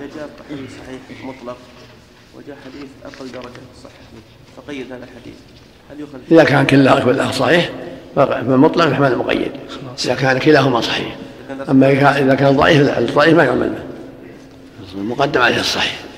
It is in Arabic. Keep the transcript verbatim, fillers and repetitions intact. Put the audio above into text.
إذا جاء حديث صحيح مطلق وجاء حديث أقل درجة صحة فقيد هذا الحديث هل يؤخذ؟ إذا كان كلاهما صحيح فالمطلق يحمل المقيد إذا كان كلاهما صحيح. أما إذا كان ضعيف الضعيف ما يعمل به، المقدم عليه الصحيح.